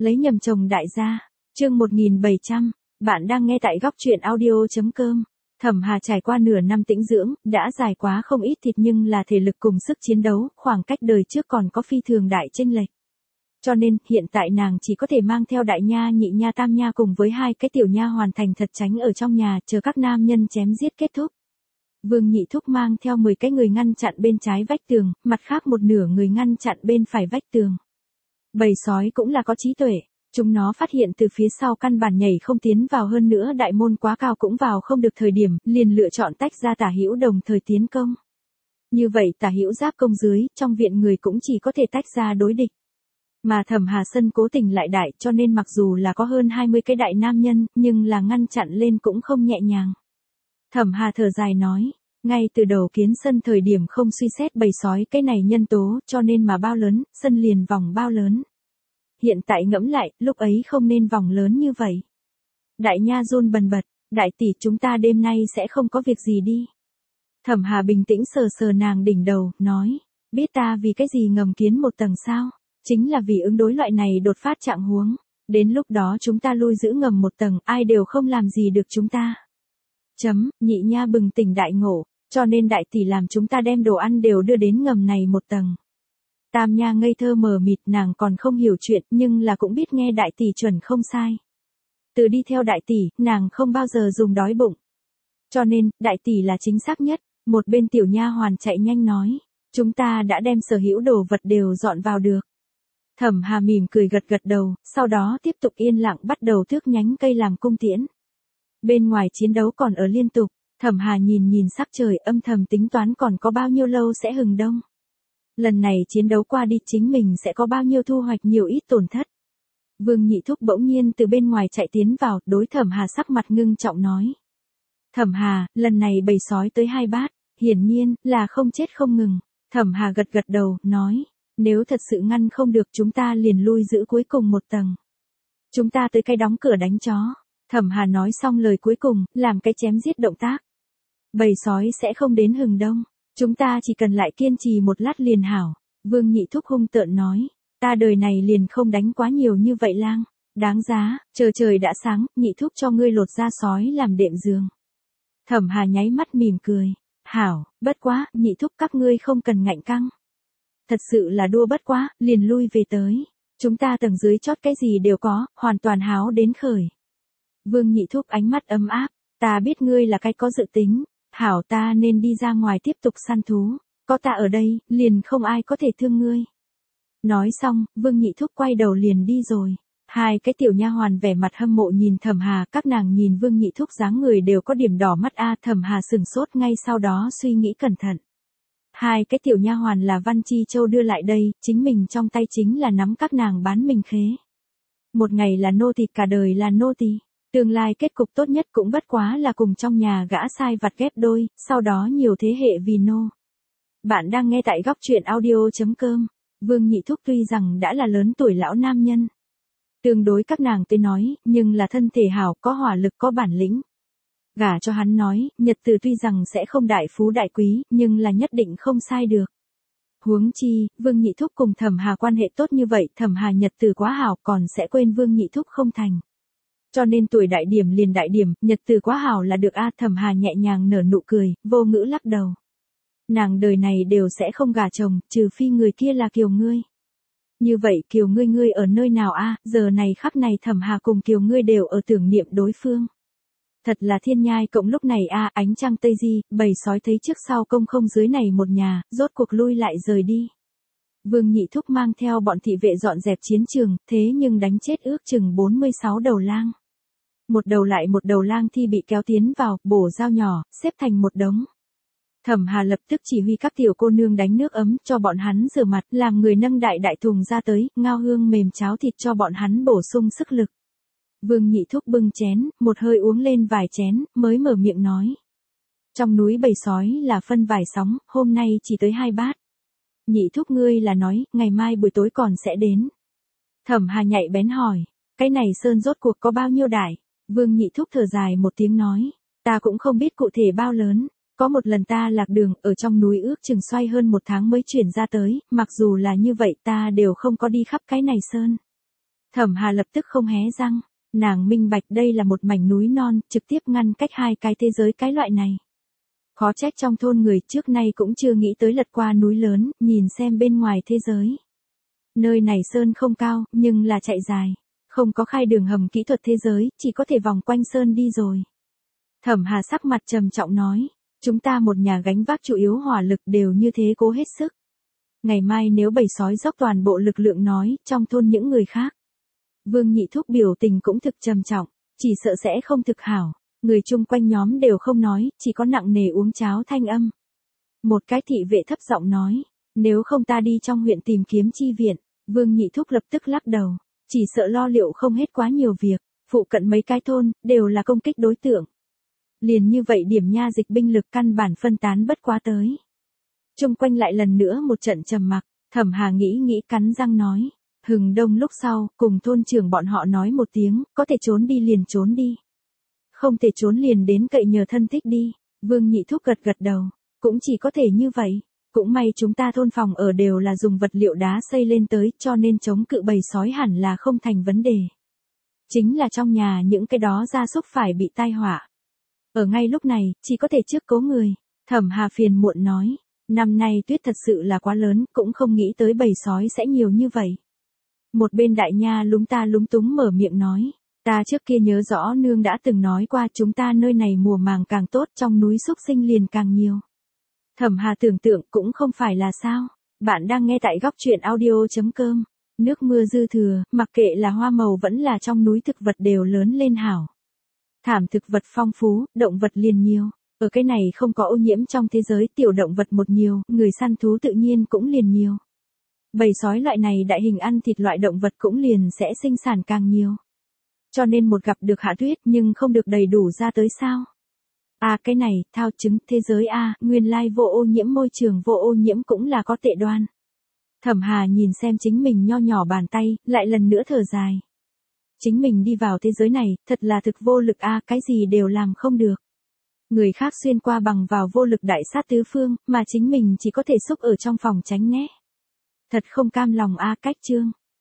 Lấy nhầm chồng đại gia. Chương 1700. Bạn đang nghe tại góc truyện audio.com. Thẩm Hà trải qua nửa năm tĩnh dưỡng, đã dài quá không ít thịt nhưng là thể lực cùng sức chiến đấu, khoảng cách đời trước còn có phi thường đại chênh lệch. Cho nên, hiện tại nàng chỉ có thể mang theo đại nha, nhị nha, tam nha cùng với hai cái tiểu nha hoàn thành thật tránh ở trong nhà, chờ các nam nhân chém giết kết thúc. Vương Nhị Thúc mang theo 10 cái người ngăn chặn bên trái vách tường, mặt khác một nửa người ngăn chặn bên phải vách tường. Bầy sói cũng là có trí tuệ, chúng nó phát hiện từ phía sau căn bản nhảy không tiến vào, hơn nữa đại môn quá cao cũng vào không được thời điểm, liền lựa chọn tách ra tả hữu đồng thời tiến công. Như vậy tả hữu giáp công dưới, trong viện người cũng chỉ có thể tách ra đối địch. Mà Thẩm Hà sân cố tình lại đại, cho nên mặc dù là có hơn 20 cái đại nam nhân, nhưng là ngăn chặn lên cũng không nhẹ nhàng. Thẩm Hà thở dài nói, ngay từ đầu kiến sân thời điểm không suy xét bầy sói cái này nhân tố, cho nên mà bao lớn, sân liền vòng bao lớn. Hiện tại ngẫm lại, lúc ấy không nên vòng lớn như vậy. Đại nha run bần bật, đại tỷ chúng ta đêm nay sẽ không có việc gì đi. Thẩm Hà bình tĩnh sờ sờ nàng đỉnh đầu, nói, biết ta vì cái gì ngầm kiến một tầng sao? Chính là vì ứng đối loại này đột phát trạng huống. Đến lúc đó chúng ta lui giữ ngầm một tầng, ai đều không làm gì được chúng ta. Nhị nha bừng tỉnh đại ngộ, cho nên đại tỷ làm chúng ta đem đồ ăn đều đưa đến ngầm này một tầng. Tam nha ngây thơ mờ mịt, nàng còn không hiểu chuyện nhưng là cũng biết nghe đại tỷ chuẩn không sai. Từ đi theo đại tỷ, nàng không bao giờ dùng đói bụng. Cho nên, đại tỷ là chính xác nhất. Một bên tiểu nha hoàn chạy nhanh nói, chúng ta đã đem sở hữu đồ vật đều dọn vào được. Thẩm Hà mỉm cười gật gật đầu, sau đó tiếp tục yên lặng bắt đầu thước nhánh cây làm cung tiễn. Bên ngoài chiến đấu còn ở liên tục, Thẩm Hà nhìn sắc trời, âm thầm tính toán còn có bao nhiêu lâu sẽ hừng đông. Lần này chiến đấu qua đi chính mình sẽ có bao nhiêu thu hoạch, nhiều ít tổn thất. Vương Nhị Thúc bỗng nhiên từ bên ngoài chạy tiến vào, đối Thẩm Hà sắc mặt ngưng trọng nói. Thẩm Hà, lần này bầy sói tới 2 bát, hiển nhiên là không chết không ngừng. Thẩm Hà gật gật đầu, nói, nếu thật sự ngăn không được chúng ta liền lui giữ cuối cùng một tầng. Chúng ta tới cái đóng cửa đánh chó. Thẩm Hà nói xong lời cuối cùng, làm cái chém giết động tác. Bầy sói sẽ không đến hừng đông, chúng ta chỉ cần lại kiên trì một lát liền hảo. Vương Nhị Thúc hung tợn nói, ta đời này liền không đánh quá nhiều như vậy lang, đáng giá, chờ trời đã sáng, Nhị Thúc cho ngươi lột da sói làm đệm giường. Thẩm Hà nháy mắt mỉm cười, hảo, bất quá, Nhị Thúc các ngươi không cần ngạnh căng. Thật sự là đua bất quá, liền lui về tới. Chúng ta tầng dưới chót cái gì đều có, hoàn toàn háo đến khởi. Vương Nhị Thúc ánh mắt ấm áp, ta biết ngươi là cái có dự tính, hảo ta nên đi ra ngoài tiếp tục săn thú, có ta ở đây, liền không ai có thể thương ngươi. Nói xong, Vương Nhị Thúc quay đầu liền đi rồi. Hai cái tiểu nha hoàn vẻ mặt hâm mộ nhìn Thẩm Hà, các nàng nhìn Vương Nhị Thúc dáng người đều có điểm đỏ mắt a. Thẩm Hà sửng sốt, ngay sau đó suy nghĩ cẩn thận. Hai cái tiểu nha hoàn là Văn Chi Châu đưa lại đây, chính mình trong tay chính là nắm các nàng bán mình khế. Một ngày là nô tỳ, cả đời là nô tỳ. Tương lai kết cục tốt nhất cũng bất quá là cùng trong nhà gã sai vặt ghép đôi, sau đó nhiều thế hệ vì nô. Bạn đang nghe tại góc truyện audio.com. Vương Nhị Thúc tuy rằng đã là lớn tuổi lão nam nhân, tương đối các nàng tới nói, nhưng là thân thể hảo, có hỏa lực, có bản lĩnh. Gả cho hắn nói, nhật tử tuy rằng sẽ không đại phú đại quý, nhưng là nhất định không sai được. Huống chi, Vương Nhị Thúc cùng Thẩm Hà quan hệ tốt như vậy, Thẩm Hà nhật tử quá hảo còn sẽ quên Vương Nhị Thúc không thành. Cho nên tuổi đại điểm liền đại điểm, nhật tử quá hảo là được a. Thẩm Hà nhẹ nhàng nở nụ cười, vô ngữ lắc đầu. Nàng đời này đều sẽ không gả chồng, trừ phi người kia là Kiều ngươi. Như vậy Kiều ngươi ở nơi nào a? Giờ này khắp này Thẩm Hà cùng Kiều ngươi đều ở tưởng niệm đối phương. Thật là thiên nhai cộng lúc này a. Ánh trăng tây di, bầy sói thấy trước sau công không dưới này một nhà, rốt cuộc lui lại rời đi. Vương Nhị Thúc mang theo bọn thị vệ dọn dẹp chiến trường, thế nhưng đánh chết ước chừng 46 đầu lang. Một đầu lại một đầu lang thi bị kéo tiến vào, bổ dao nhỏ, xếp thành một đống. Thẩm Hà lập tức chỉ huy các tiểu cô nương đánh nước ấm cho bọn hắn rửa mặt, làm người nâng đại đại thùng ra tới, ngao hương mềm cháo thịt cho bọn hắn bổ sung sức lực. Vương Nhị Thúc bưng chén, một hơi uống lên vài chén, mới mở miệng nói. Trong núi bầy sói là phân vài sóng, hôm nay chỉ tới 2 bát. Nhị Thúc ngươi là nói, ngày mai buổi tối còn sẽ đến. Thẩm Hà nhạy bén hỏi, cái này sơn rốt cuộc có bao nhiêu đại? Vương Nhị Thúc thở dài một tiếng nói, ta cũng không biết cụ thể bao lớn. Có một lần ta lạc đường, ở trong núi ước chừng xoay hơn 1 tháng mới chuyển ra tới, mặc dù là như vậy ta đều không có đi khắp cái này sơn. Thẩm Hà lập tức không hé răng, nàng minh bạch đây là một mảnh núi non, trực tiếp ngăn cách hai cái thế giới cái loại này. Khó trách trong thôn người trước nay cũng chưa nghĩ tới lật qua núi lớn, nhìn xem bên ngoài thế giới. Nơi này sơn không cao, nhưng là chạy dài. Không có khai đường hầm kỹ thuật thế giới, chỉ có thể vòng quanh sơn đi rồi. Thẩm Hà sắc mặt trầm trọng nói, chúng ta một nhà gánh vác chủ yếu hỏa lực đều như thế cố hết sức. Ngày mai nếu bầy sói dốc toàn bộ lực lượng nói, trong thôn những người khác. Vương Nhị Thúc biểu tình cũng thực trầm trọng, chỉ sợ sẽ không thực hảo. Người chung quanh nhóm đều không nói, chỉ có nặng nề uống cháo thanh âm. Một cái thị vệ thấp giọng nói, nếu không ta đi trong huyện tìm kiếm chi viện. Vương Nhị Thúc lập tức lắc đầu, chỉ sợ lo liệu không hết quá nhiều việc, phụ cận mấy cái thôn, đều là công kích đối tượng. Liền như vậy điểm nha dịch binh lực căn bản phân tán bất quá tới. Chung quanh lại lần nữa một trận trầm mặc, Thẩm Hà nghĩ cắn răng nói. Hừng đông lúc sau, cùng thôn trưởng bọn họ nói một tiếng, có thể trốn đi liền trốn đi. Không thể trốn liền đến cậy nhờ thân thích đi. Vương Nhị Thúc gật đầu, cũng chỉ có thể như vậy. Cũng may chúng ta thôn phòng ở đều là dùng vật liệu đá xây lên tới, cho nên chống cự bầy sói hẳn là không thành vấn đề. Chính là trong nhà những cái đó gia súc phải bị tai họa. Ở ngay lúc này, chỉ có thể trước cố người. Thẩm Hà phiền muộn nói, năm nay tuyết thật sự là quá lớn, cũng không nghĩ tới bầy sói sẽ nhiều như vậy. Một bên đại nha lúng túng mở miệng nói, ta trước kia nhớ rõ nương đã từng nói qua chúng ta nơi này mùa màng càng tốt, trong núi súc sinh liền càng nhiều. Thẩm Hà tưởng tượng cũng không phải là sao. Bạn đang nghe tại góc truyện audio.com. Nước mưa dư thừa, mặc kệ là hoa màu vẫn là trong núi thực vật đều lớn lên hảo. Thảm thực vật phong phú, động vật liền nhiều. Ở cái này không có ô nhiễm trong thế giới, tiểu động vật một nhiều, người săn thú tự nhiên cũng liền nhiều. Bầy sói loại này đại hình ăn thịt loại động vật cũng liền sẽ sinh sản càng nhiều. Cho nên một gặp được hạ tuyết nhưng không được đầy đủ ra tới sao. Cái này, thao chứng, thế giới nguyên lai vô ô nhiễm môi trường vô ô nhiễm cũng là có tệ đoan. Thẩm Hà nhìn xem chính mình nho nhỏ bàn tay, lại lần nữa thở dài. Chính mình đi vào thế giới này, thật là thực vô lực cái gì đều làm không được. Người khác xuyên qua bằng vào vô lực đại sát tứ phương, mà chính mình chỉ có thể xúc ở trong phòng tránh né. Thật không cam lòng cách chương.